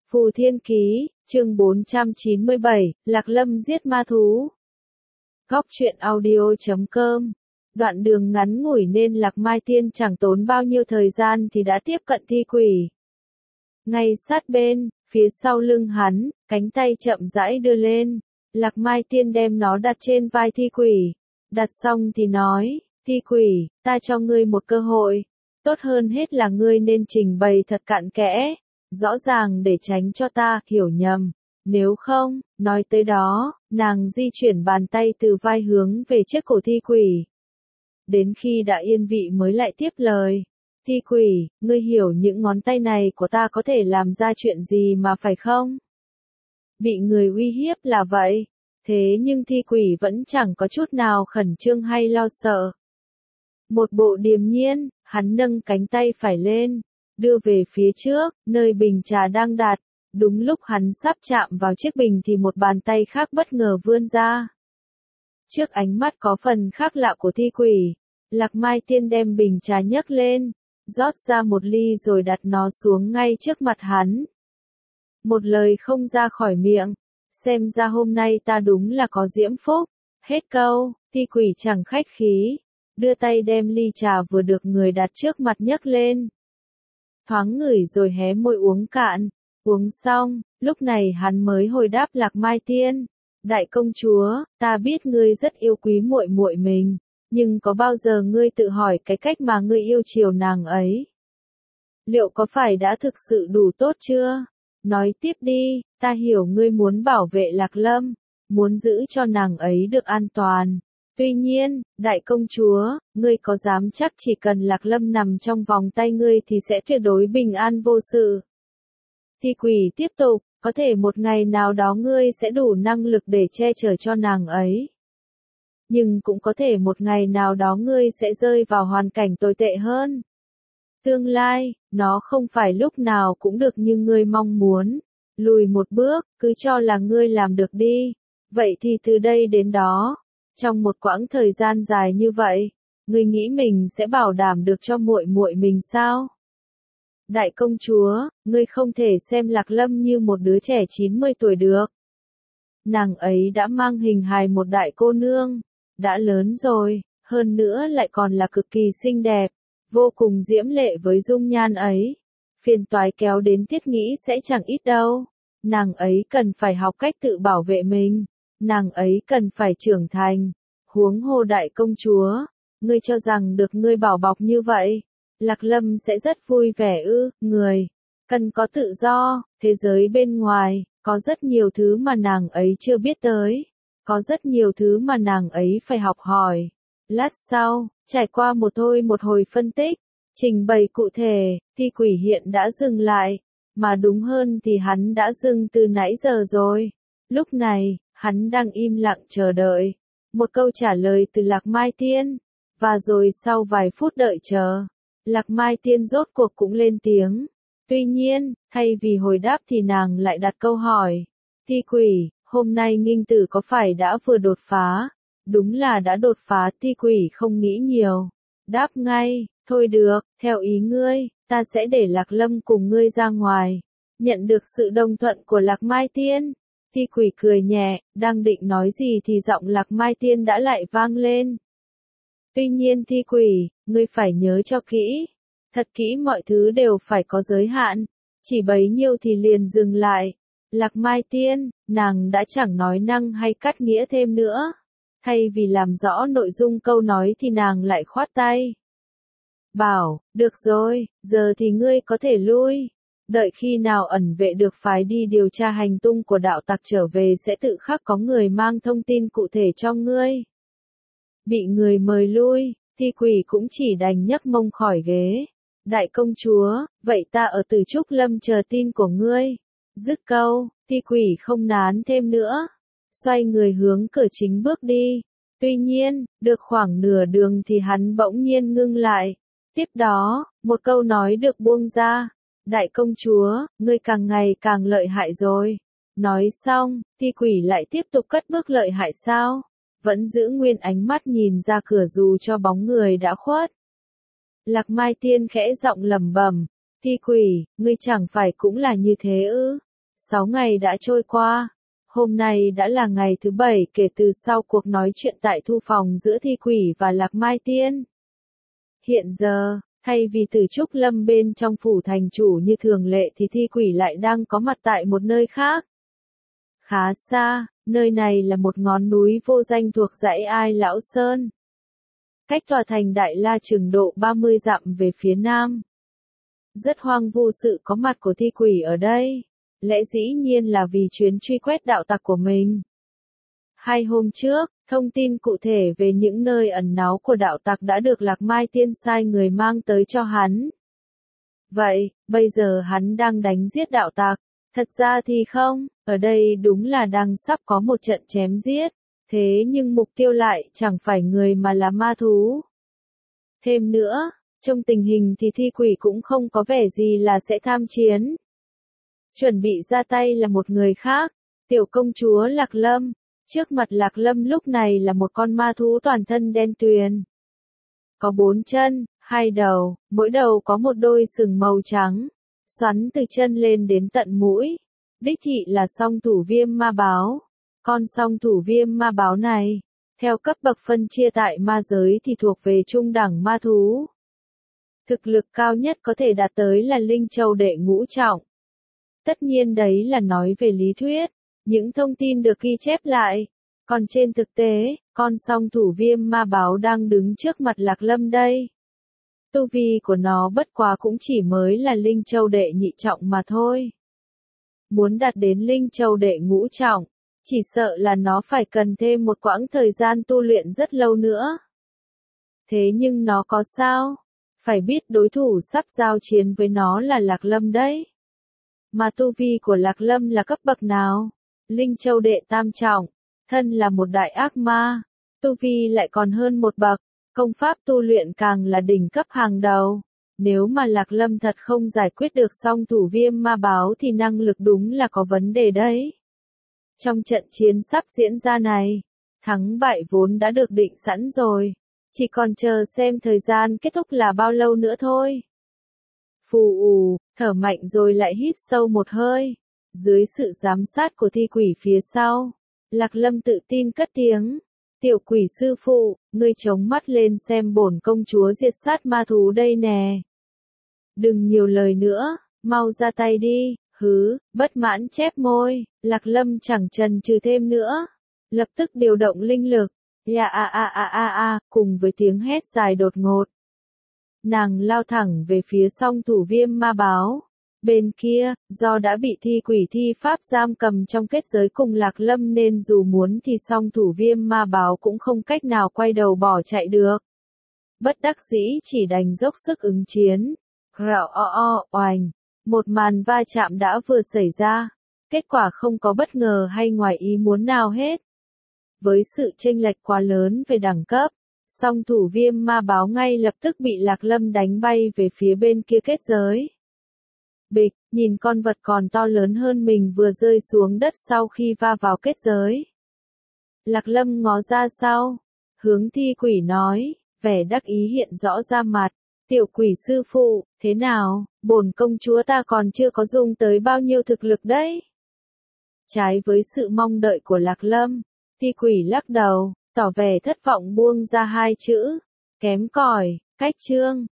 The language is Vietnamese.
Phù Thiên Ký, chương 497, Lạc Lâm giết ma thú. Góc truyện audio.com. Đoạn đường ngắn ngủi nên Lạc Mai Tiên chẳng tốn bao nhiêu thời gian thì đã tiếp cận thi quỷ. Ngay sát bên, phía sau lưng hắn, cánh tay chậm rãi đưa lên. Lạc Mai Tiên đem nó đặt trên vai thi quỷ. Đặt xong thì nói, thi quỷ, ta cho ngươi một cơ hội. Tốt hơn hết là ngươi nên trình bày thật cặn kẽ, rõ ràng để tránh cho ta hiểu nhầm. Nếu không, nói tới đó, nàng di chuyển bàn tay từ vai hướng về chiếc cổ thi quỷ. Đến khi đã yên vị mới lại tiếp lời. Thi quỷ, ngươi hiểu những ngón tay này của ta có thể làm ra chuyện gì mà phải không? Bị người uy hiếp là vậy. Thế nhưng thi quỷ vẫn chẳng có chút nào khẩn trương hay lo sợ. Một bộ điềm nhiên, hắn nâng cánh tay phải lên, đưa về phía trước, nơi bình trà đang đặt. Đúng lúc hắn sắp chạm vào chiếc bình thì một bàn tay khác bất ngờ vươn ra. Trước ánh mắt có phần khác lạ của thi quỷ, Lạc Mai Tiên đem bình trà nhấc lên, rót ra một ly rồi đặt nó xuống ngay trước mặt hắn. Một lời không ra khỏi miệng, xem ra hôm nay ta đúng là có diễm phúc. Hết câu, thi quỷ chẳng khách khí, đưa tay đem ly trà vừa được người đặt trước mặt nhấc lên. Thoáng ngửi rồi hé môi uống cạn. Uống xong, lúc này hắn mới hồi đáp Lạc Mai Tiên. Đại công chúa, ta biết ngươi rất yêu quý muội muội mình, nhưng có bao giờ ngươi tự hỏi cái cách mà ngươi yêu chiều nàng ấy? Liệu có phải đã thực sự đủ tốt chưa? Nói tiếp đi, ta hiểu ngươi muốn bảo vệ Lạc Lâm, muốn giữ cho nàng ấy được an toàn. Tuy nhiên, đại công chúa, ngươi có dám chắc chỉ cần Lạc Lâm nằm trong vòng tay ngươi thì sẽ tuyệt đối bình an vô sự? Thi quỷ tiếp tục, có thể một ngày nào đó ngươi sẽ đủ năng lực để che chở cho nàng ấy. Nhưng cũng có thể một ngày nào đó ngươi sẽ rơi vào hoàn cảnh tồi tệ hơn. Tương lai, nó không phải lúc nào cũng được như ngươi mong muốn. Lùi một bước, cứ cho là ngươi làm được đi. Vậy thì từ đây đến đó, trong một quãng thời gian dài như vậy, ngươi nghĩ mình sẽ bảo đảm được cho muội muội mình sao? Đại công chúa, ngươi không thể xem Lạc Lâm như một đứa trẻ 90 tuổi được. Nàng ấy đã mang hình hài một đại cô nương, đã lớn rồi, hơn nữa lại còn là cực kỳ xinh đẹp, vô cùng diễm lệ với dung nhan ấy. Phiền toái kéo đến thiết nghĩ sẽ chẳng ít đâu. Nàng ấy cần phải học cách tự bảo vệ mình, nàng ấy cần phải trưởng thành. Huống hồ đại công chúa, ngươi cho rằng được ngươi bảo bọc như vậy, Lạc Lâm sẽ rất vui vẻ ư? Người cần có tự do, thế giới bên ngoài, có rất nhiều thứ mà nàng ấy chưa biết tới, có rất nhiều thứ mà nàng ấy phải học hỏi. Lát sau, trải qua một hồi phân tích, trình bày cụ thể, thi quỷ hiện đã dừng lại, mà đúng hơn thì hắn đã dừng từ nãy giờ rồi. Lúc này, hắn đang im lặng chờ đợi một câu trả lời từ Lạc Mai Tiên, và rồi sau vài phút đợi chờ, Lạc Mai Tiên rốt cuộc cũng lên tiếng. Tuy nhiên, thay vì hồi đáp thì nàng lại đặt câu hỏi. Thi quỷ, hôm nay Nghinh Tử có phải đã vừa đột phá? Đúng là đã đột phá. Thi quỷ không nghĩ nhiều, đáp ngay, thôi được, theo ý ngươi, ta sẽ để Lạc Lâm cùng ngươi ra ngoài. Nhận được sự đồng thuận của Lạc Mai Tiên, thi quỷ cười nhẹ, đang định nói gì thì giọng Lạc Mai Tiên đã lại vang lên. Tuy nhiên thi quỷ, ngươi phải nhớ cho kỹ, thật kỹ, mọi thứ đều phải có giới hạn, chỉ bấy nhiêu thì liền dừng lại. Lạc Mai Tiên, nàng đã chẳng nói năng hay cắt nghĩa thêm nữa. Thay vì làm rõ nội dung câu nói thì nàng lại khoát tay. Bảo, được rồi, giờ thì ngươi có thể lui. Đợi khi nào ẩn vệ được phái đi điều tra hành tung của đạo tặc trở về sẽ tự khắc có người mang thông tin cụ thể cho ngươi. Bị người mời lui, thi quỷ cũng chỉ đành nhấc mông khỏi ghế. Đại công chúa, vậy ta ở Từ Trúc Lâm chờ tin của ngươi. Dứt câu, thi quỷ không nán thêm nữa, xoay người hướng cửa chính bước đi. Tuy nhiên, được khoảng nửa đường thì hắn bỗng nhiên ngưng lại. Tiếp đó, một câu nói được buông ra. Đại công chúa, ngươi càng ngày càng lợi hại rồi. Nói xong, thi quỷ lại tiếp tục cất bước. Lợi hại sao? Vẫn giữ nguyên ánh mắt nhìn ra cửa dù cho bóng người đã khuất. Lạc Mai Tiên khẽ giọng lẩm bẩm, thi quỷ, ngươi chẳng phải cũng là như thế ư? 6 ngày đã trôi qua. Hôm nay đã là ngày thứ 7 kể từ sau cuộc nói chuyện tại thư phòng giữa Thi Quỷ và Lạc Mai Tiên. Hiện giờ, thay vì từ Trúc Lâm bên trong phủ thành chủ như thường lệ thì Thi Quỷ lại đang có mặt tại một nơi khác. Khá xa, nơi này là một ngọn núi vô danh thuộc dãy Ai Lão Sơn. Cách tòa thành Đại La chừng độ 30 dặm về phía nam. Rất hoang vu sự có mặt của Thi Quỷ ở đây. Lẽ dĩ nhiên là vì chuyến truy quét đạo tặc của mình. 2 hôm trước, thông tin cụ thể về những nơi ẩn náu của đạo tặc đã được Lạc Mai Tiên sai người mang tới cho hắn. Vậy, bây giờ hắn đang đánh giết đạo tặc. Thật ra thì không, ở đây đúng là đang sắp có một trận chém giết. Thế nhưng mục tiêu lại chẳng phải người mà là ma thú. Thêm nữa, trong tình hình thì Thi Quỷ cũng không có vẻ gì là sẽ tham chiến. Chuẩn bị ra tay là một người khác, tiểu công chúa Lạc Lâm. Trước mặt Lạc Lâm lúc này là một con ma thú toàn thân đen tuyền. Có 4 chân, 2 đầu, mỗi đầu có một đôi sừng màu trắng, xoắn từ chân lên đến tận mũi. Đích thị là song thủ viêm ma báo. Con song thủ viêm ma báo này, theo cấp bậc phân chia tại ma giới thì thuộc về trung đẳng ma thú. Thực lực cao nhất có thể đạt tới là Linh Châu đệ ngũ trọng. Tất nhiên đấy là nói về lý thuyết, những thông tin được ghi chép lại. Còn trên thực tế, con song thủ viêm ma báo đang đứng trước mặt Lạc Lâm đây. Tu vi của nó bất quá cũng chỉ mới là Linh Châu đệ nhị trọng mà thôi. Muốn đạt đến Linh Châu đệ ngũ trọng, chỉ sợ là nó phải cần thêm một quãng thời gian tu luyện rất lâu nữa. Thế nhưng nó có sao? Phải biết đối thủ sắp giao chiến với nó là Lạc Lâm đấy. Mà tu vi của Lạc Lâm là cấp bậc nào? Linh Châu đệ tam trọng, thân là một đại ác ma, tu vi lại còn hơn một bậc, công pháp tu luyện càng là đỉnh cấp hàng đầu. Nếu mà Lạc Lâm thật không giải quyết được song thủ viêm ma báo thì năng lực đúng là có vấn đề đấy. Trong trận chiến sắp diễn ra này, thắng bại vốn đã được định sẵn rồi, chỉ còn chờ xem thời gian kết thúc là bao lâu nữa thôi. Phù ù, thở mạnh rồi lại hít sâu một hơi. Dưới sự giám sát của Thi Quỷ phía sau, Lạc Lâm tự tin cất tiếng. Tiểu quỷ sư phụ, ngươi chống mắt lên xem bổn công chúa diệt sát ma thú đây nè. Đừng nhiều lời nữa, mau ra tay đi. Hứ, bất mãn chép môi, Lạc Lâm chẳng chần chừ thêm nữa. Lập tức điều động linh lực. Cùng với tiếng hét dài đột ngột. Nàng lao thẳng về phía song thủ viêm ma báo. Bên kia, do đã bị Thi Quỷ thi pháp giam cầm trong kết giới cùng Lạc Lâm nên dù muốn thì song thủ viêm ma báo cũng không cách nào quay đầu bỏ chạy được. Bất đắc dĩ chỉ đành dốc sức ứng chiến. Oanh. Một màn va chạm đã vừa xảy ra. Kết quả không có bất ngờ hay ngoài ý muốn nào hết. Với sự chênh lệch quá lớn về đẳng cấp, song thủ viêm ma báo ngay lập tức bị Lạc Lâm đánh bay về phía bên kia kết giới. Bịch, nhìn con vật còn to lớn hơn mình vừa rơi xuống đất sau khi va vào kết giới. Lạc Lâm ngó ra sau, hướng Thi Quỷ nói, vẻ đắc ý hiện rõ ra mặt. Tiểu quỷ sư phụ, thế nào, bổn công chúa ta còn chưa có dùng tới bao nhiêu thực lực đấy. Trái với sự mong đợi của Lạc Lâm, Thi Quỷ lắc đầu, tỏ vẻ thất vọng buông ra 2 chữ, kém cỏi, cách chương.